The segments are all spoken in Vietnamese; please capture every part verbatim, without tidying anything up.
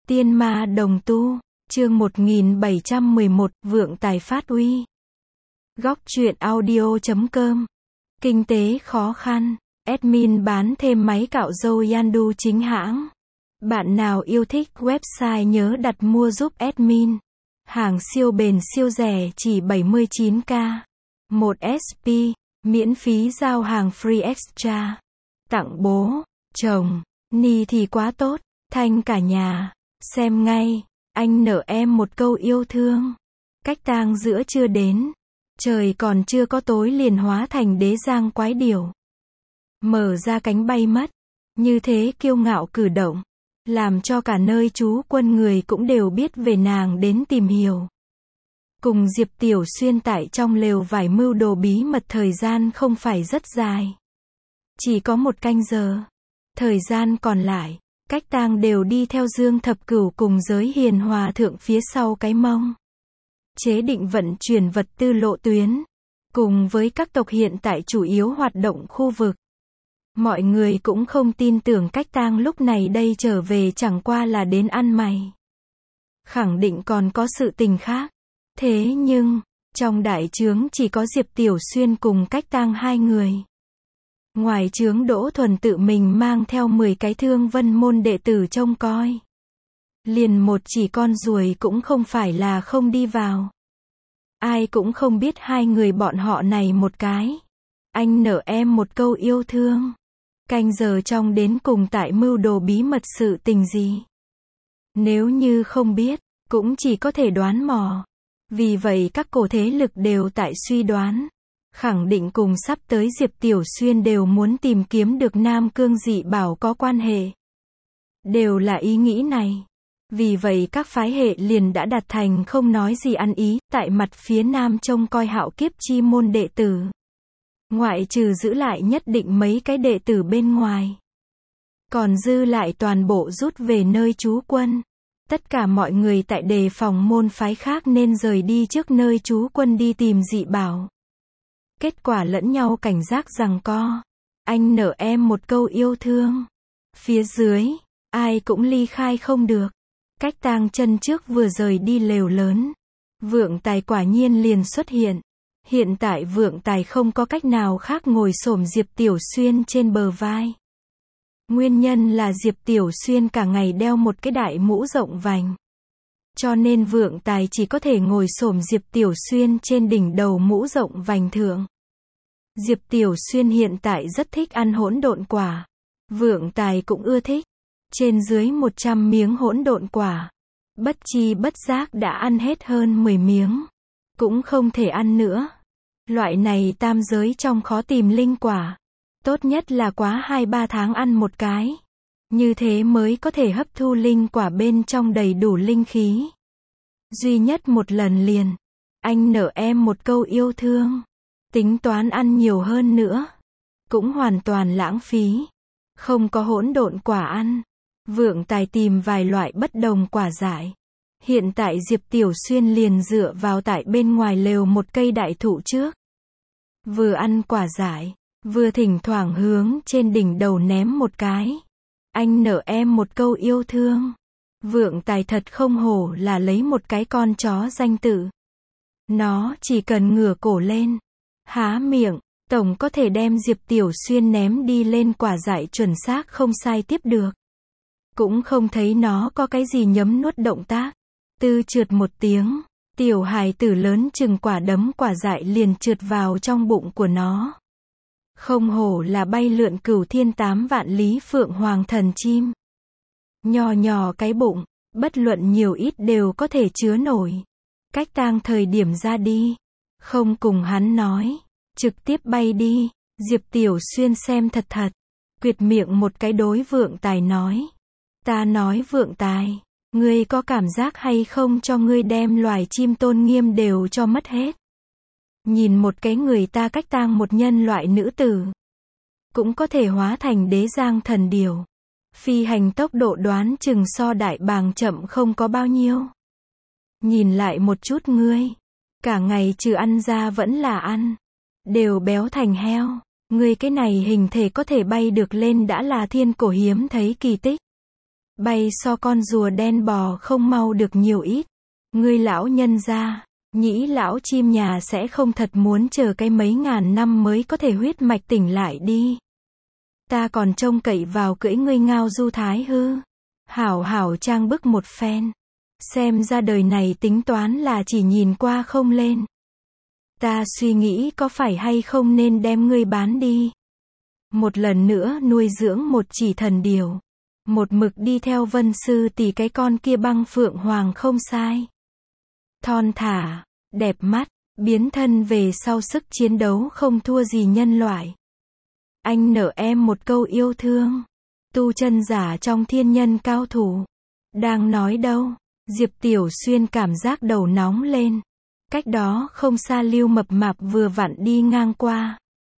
Tiên ma đồng tu, chương một nghìn bảy trăm mười một, vượng tài phát uy. Góc truyện audio chấm com. Kinh tế khó khăn, admin bán thêm máy cạo râu Yandu chính hãng. Bạn nào yêu thích website nhớ đặt mua giúp admin. Hàng siêu bền siêu rẻ chỉ bảy mươi chín k. một ét pê, miễn phí giao hàng free extra. Tặng bố, chồng, ni thì quá tốt, thanh cả nhà. Xem ngay, anh nợ em một câu yêu thương. Cách tang giữa chưa đến. Trời còn chưa có tối liền hóa thành đế giang quái điểu. Mở ra cánh bay mất. Như thế kiêu ngạo cử động. Làm cho cả nơi trú quân người cũng đều biết về nàng đến tìm hiểu. Cùng Diệp Tiểu Xuyên tại trong lều vải mưu đồ bí mật thời gian không phải rất dài. Chỉ có một canh giờ. Thời gian còn lại, cách tang đều đi theo Dương Thập Cửu cùng giới hiền hòa thượng phía sau cái mông. Chế định vận chuyển vật tư lộ tuyến. Cùng với các tộc hiện tại chủ yếu hoạt động khu vực. Mọi người cũng không tin tưởng cách tang lúc này đây trở về chẳng qua là đến ăn mày. Khẳng định còn có sự tình khác. Thế nhưng, trong đại trướng chỉ có Diệp Tiểu Xuyên cùng cách tang hai người. Ngoài trướng Đỗ Thuần tự mình mang theo mười cái Thương Vân môn đệ tử trông coi. Liền một chỉ con ruồi cũng không phải là không đi vào. Ai cũng không biết hai người bọn họ này một cái. Anh nợ em một câu yêu thương. Canh giờ trong đến cùng tại mưu đồ bí mật sự tình gì. Nếu như không biết, cũng chỉ có thể đoán mò. Vì vậy các cổ thế lực đều tại suy đoán. Khẳng định cùng sắp tới Diệp Tiểu Xuyên đều muốn tìm kiếm được Nam Cương dị bảo có quan hệ. Đều là ý nghĩ này. Vì vậy các phái hệ liền đã đặt thành không nói gì ăn ý, tại mặt phía Nam trông coi Hạo Kiếp chi môn đệ tử. Ngoại trừ giữ lại nhất định mấy cái đệ tử bên ngoài. Còn dư lại toàn bộ rút về nơi trú quân. Tất cả mọi người tại đề phòng môn phái khác nên rời đi trước nơi trú quân đi tìm dị bảo. Kết quả lẫn nhau cảnh giác giằng co. Anh nợ em một câu yêu thương. Phía dưới, ai cũng ly khai không được. Cách tang chân trước vừa rời đi lều lớn. Vượng tài quả nhiên liền xuất hiện. Hiện tại vượng tài không có cách nào khác ngồi xổm Diệp Tiểu Xuyên trên bờ vai. Nguyên nhân là Diệp Tiểu Xuyên cả ngày đeo một cái đại mũ rộng vành. Cho nên vượng tài chỉ có thể ngồi xổm Diệp Tiểu Xuyên trên đỉnh đầu mũ rộng vành thượng. Diệp Tiểu Xuyên hiện tại rất thích ăn hỗn độn quả. Vượng tài cũng ưa thích. Trên dưới một trăm miếng hỗn độn quả. Bất chi bất giác đã ăn hết hơn mười miếng. Cũng không thể ăn nữa. Loại này tam giới trong khó tìm linh quả. Tốt nhất là quá hai ba tháng ăn một cái. Như thế mới có thể hấp thu linh quả bên trong đầy đủ linh khí. Duy nhất một lần liền. Anh nợ em một câu yêu thương. Tính toán ăn nhiều hơn nữa. Cũng hoàn toàn lãng phí. Không có hỗn độn quả ăn. Vượng tài tìm vài loại bất đồng quả dại. Hiện tại Diệp Tiểu Xuyên liền dựa vào tại bên ngoài lều một cây đại thụ trước. Vừa ăn quả dại, vừa thỉnh thoảng hướng trên đỉnh đầu ném một cái. Anh nợ em một câu yêu thương. Vượng tài thật không hổ là lấy một cái con chó danh tự. Nó chỉ cần ngửa cổ lên, há miệng, tổng có thể đem Diệp Tiểu Xuyên ném đi lên quả dại chuẩn xác không sai tiếp được. Cũng không thấy nó có cái gì nhấm nuốt động tác. Tư trượt một tiếng, tiểu hài tử lớn chừng quả đấm quả dại liền trượt vào trong bụng của nó. Không hổ là bay lượn cửu thiên tám vạn lý phượng hoàng thần chim. Nhỏ nhỏ cái bụng, bất luận nhiều ít đều có thể chứa nổi. Cách tang thời điểm ra đi, không cùng hắn nói, trực tiếp bay đi. Diệp Tiểu Xuyên xem thật thật, quyệt miệng một cái đối vượng tài nói. Ta nói vượng tài, ngươi có cảm giác hay không cho ngươi đem loài chim tôn nghiêm đều cho mất hết. Nhìn một cái người ta cách tang một nhân loại nữ tử. Cũng có thể hóa thành đế giang thần điểu. Phi hành tốc độ đoán chừng so đại bàng chậm không có bao nhiêu. Nhìn lại một chút ngươi. Cả ngày trừ ăn ra vẫn là ăn. Đều béo thành heo. Ngươi cái này hình thể có thể bay được lên đã là thiên cổ hiếm thấy kỳ tích. Bay so con rùa đen bò không mau được nhiều ít. Ngươi lão nhân gia, nhĩ lão chim nhà sẽ không thật muốn chờ cái mấy ngàn năm mới có thể huyết mạch tỉnh lại đi. Ta còn trông cậy vào cưỡi ngươi ngao du thái hư. Hảo hảo trang bức một phen. Xem ra đời này tính toán là chỉ nhìn qua không lên. Ta suy nghĩ có phải hay không nên đem ngươi bán đi. Một lần nữa nuôi dưỡng một chỉ thần điều. Một mực đi theo Vân sư tỷ cái con kia băng phượng hoàng không sai. Thon thả, đẹp mắt, biến thân về sau sức chiến đấu không thua gì nhân loại. Anh nợ em một câu yêu thương. Tu chân giả trong thiên nhân cao thủ. Đang nói đâu, Diệp Tiểu Xuyên cảm giác đầu nóng lên. Cách đó không xa Lưu Mập Mạp vừa vặn đi ngang qua.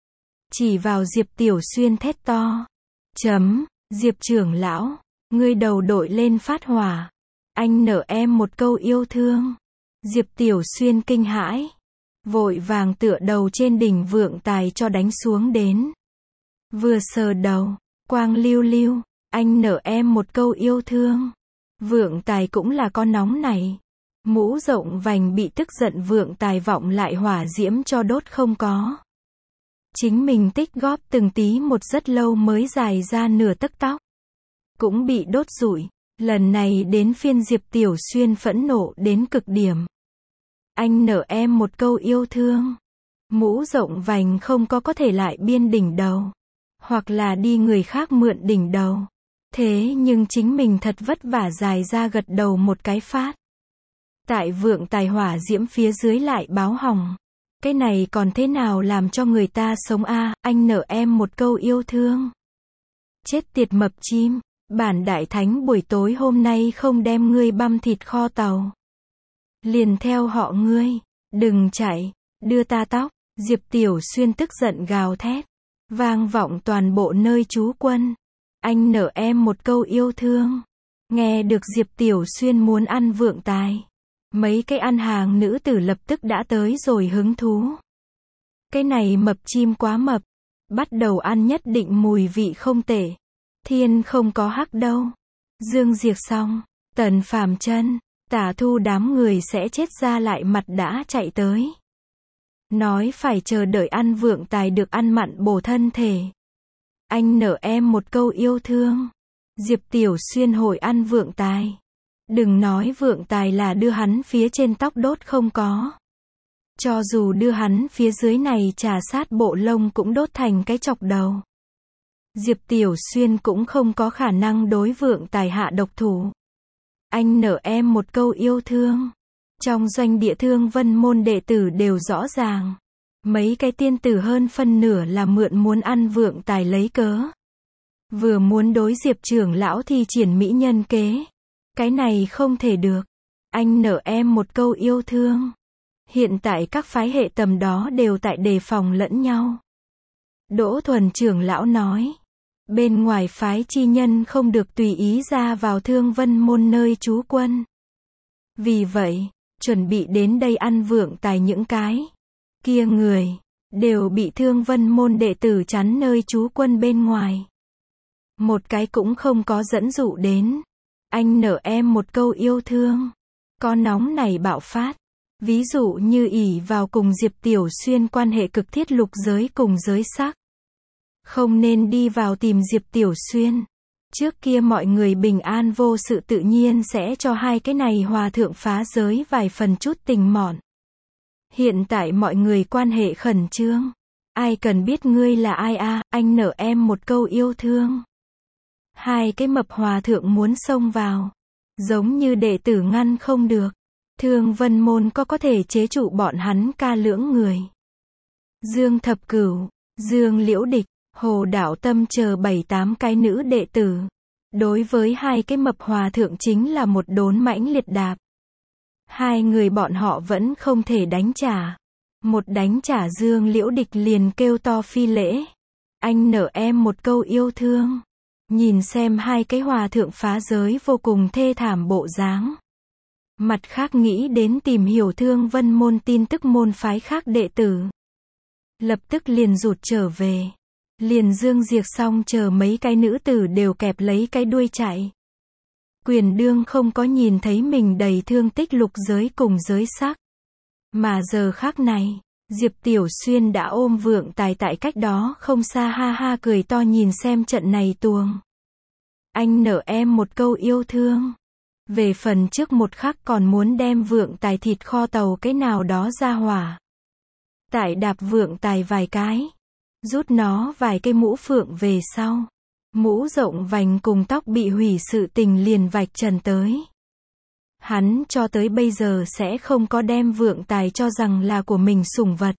Chỉ vào Diệp Tiểu Xuyên thét to. Chấm, Diệp trưởng lão, ngươi đầu đội lên phát hỏa. Anh nợ em một câu yêu thương. Diệp Tiểu Xuyên kinh hãi. Vội vàng tựa đầu trên đỉnh vượng tài cho đánh xuống đến. Vừa sờ đầu, quang lưu lưu, anh nợ em một câu yêu thương. Vượng tài cũng là con nóng này. Mũ rộng vành bị tức giận vượng tài vọng lại hỏa diễm cho đốt không có. Chính mình tích góp từng tí một rất lâu mới dài ra nửa tấc tóc. Cũng bị đốt rụi. Lần này đến phiên Diệp Tiểu Xuyên phẫn nộ đến cực điểm. Anh nợ em một câu yêu thương. Mũ rộng vành không có có thể lại biên đỉnh đầu. Hoặc là đi người khác mượn đỉnh đầu. Thế nhưng chính mình thật vất vả dài ra gật đầu một cái phát. Tại vượng tài hỏa diễm phía dưới lại báo hỏng. Cái này còn thế nào làm cho người ta sống a à, anh nợ em một câu yêu thương. Chết tiệt mập chim, bản đại thánh buổi tối hôm nay không đem ngươi băm thịt kho tàu. Liền theo họ ngươi, đừng chạy, đưa ta tóc, Diệp Tiểu Xuyên tức giận gào thét. Vang vọng toàn bộ nơi trú quân. Anh nợ em một câu yêu thương. Nghe được Diệp Tiểu Xuyên muốn ăn vượng tài. Mấy cái ăn hàng nữ tử lập tức đã tới rồi hứng thú. Cái này mập chim quá mập. Bắt đầu ăn nhất định mùi vị không tệ. Thiên không có hắc đâu. Dương Diệp xong. Tần Phàm Chân, Tả Thu đám người sẽ chết ra lại mặt đã chạy tới. Nói phải chờ đợi ăn vượng tài được ăn mặn bổ thân thể. Anh nợ em một câu yêu thương. Diệp Tiểu Xuyên hồi ăn vượng tài. Đừng nói vượng tài là đưa hắn phía trên tóc đốt không có. Cho dù đưa hắn phía dưới này trà sát bộ lông cũng đốt thành cái chọc đầu. Diệp Tiểu Xuyên cũng không có khả năng đối vượng tài hạ độc thủ. Anh nợ em một câu yêu thương. Trong doanh địa Thương Vân môn đệ tử đều rõ ràng. Mấy cái tiên tử hơn phân nửa là mượn muốn ăn vượng tài lấy cớ. Vừa muốn đối Diệp trưởng lão thi triển mỹ nhân kế. Cái này không thể được. Anh nợ em một câu yêu thương. Hiện tại các phái hệ tầm đó đều tại đề phòng lẫn nhau. Đỗ Thuần trưởng lão nói. Bên ngoài phái chi nhân không được tùy ý ra vào Thương Vân môn nơi trú quân. Vì vậy, chuẩn bị đến đây ăn vượng tài những cái kia người, đều bị Thương Vân môn đệ tử chắn nơi trú quân bên ngoài. Một cái cũng không có dẫn dụ đến. Anh nợ em một câu yêu thương. Có nóng này bạo phát. Ví dụ như ỷ vào cùng Diệp Tiểu Xuyên quan hệ cực thiết lục giới cùng giới sắc. Không nên đi vào tìm Diệp Tiểu Xuyên. Trước kia mọi người bình an vô sự tự nhiên sẽ cho hai cái này hòa thượng phá giới vài phần chút tình mọn. Hiện tại mọi người quan hệ khẩn trương. Ai cần biết ngươi là ai a à, anh nợ em một câu yêu thương. Hai cái mập hòa thượng muốn xông vào. Giống như đệ tử ngăn không được. Thương Vân môn có có thể chế trụ bọn hắn ca lưỡng người. Dương Thập Cửu, Dương Liễu Địch, Hồ Đạo Tâm chờ bảy tám cái nữ đệ tử. Đối với hai cái mập hòa thượng chính là một đốn mãnh liệt đạp. Hai người bọn họ vẫn không thể đánh trả. Một đánh trả Dương Liễu Địch liền kêu to phi lễ. Anh nợ em một câu yêu thương. Nhìn xem hai cái hòa thượng phá giới vô cùng thê thảm bộ dáng. Mặt khác nghĩ đến tìm hiểu Thương Vân môn tin tức môn phái khác đệ tử. Lập tức liền rụt trở về. Liền Dương Diệp xong chờ mấy cái nữ tử đều kẹp lấy cái đuôi chạy. Quyền đương không có nhìn thấy mình đầy thương tích lục giới cùng giới sắc. Mà giờ khắc này, Diệp Tiểu Xuyên đã ôm Vượng Tài tại cách đó không xa ha ha cười to nhìn xem trận này tuồng. Anh nợ em một câu yêu thương. Về phần trước một khắc còn muốn đem Vượng Tài thịt kho tàu cái nào đó ra hỏa. Tại đạp Vượng Tài vài cái. Rút nó vài cây mũ phượng về sau. Mũ rộng vành cùng tóc bị hủy sự tình liền vạch trần tới. Hắn cho tới bây giờ sẽ không có đem Vượng Tài cho rằng là của mình sủng vật.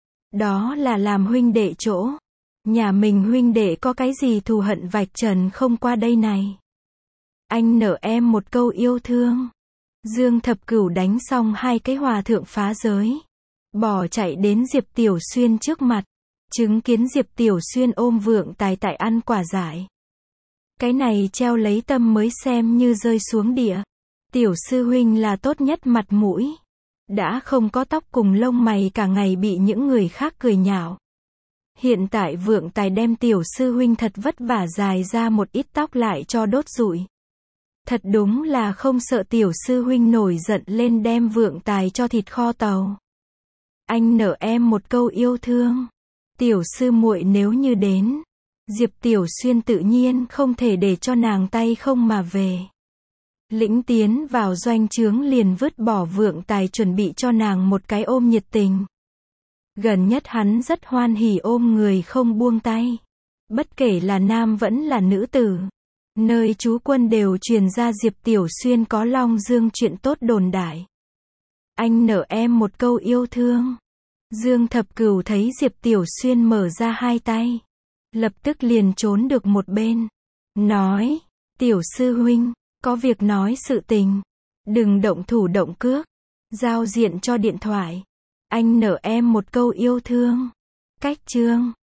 Đó là làm huynh đệ chỗ. Nhà mình huynh đệ có cái gì thù hận vạch trần không qua đây này. Anh nợ em một câu yêu thương. Dương Thập Cửu đánh xong hai cái hòa thượng phá giới. Bỏ chạy đến Diệp Tiểu Xuyên trước mặt. Chứng kiến Diệp Tiểu Xuyên ôm Vượng Tài tại ăn quả dại. Cái này treo lấy tâm mới xem như rơi xuống địa. Tiểu sư huynh là tốt nhất mặt mũi. Đã không có tóc cùng lông mày cả ngày bị những người khác cười nhạo. Hiện tại Vượng Tài đem tiểu sư huynh thật vất vả dài ra một ít tóc lại cho đốt rụi. Thật đúng là không sợ tiểu sư huynh nổi giận lên đem Vượng Tài cho thịt kho tàu. Anh nợ em một câu yêu thương. Tiểu sư muội nếu như đến, Diệp Tiểu Xuyên tự nhiên không thể để cho nàng tay không mà về. Lĩnh tiến vào doanh trướng liền vứt bỏ Vượng Tài chuẩn bị cho nàng một cái ôm nhiệt tình. Gần nhất hắn rất hoan hỉ ôm người không buông tay. Bất kể là nam vẫn là nữ tử. Nơi trú quân đều truyền ra Diệp Tiểu Xuyên có Long Dương chuyện tốt đồn đại. Anh nợ em một câu yêu thương. Dương Thập Cửu thấy Diệp Tiểu Xuyên mở ra hai tay. Lập tức liền trốn được một bên. Nói, Tiểu sư huynh, có việc nói sự tình. Đừng động thủ động cước. Giao diện cho điện thoại. Anh nợ em một câu yêu thương. Cách chương.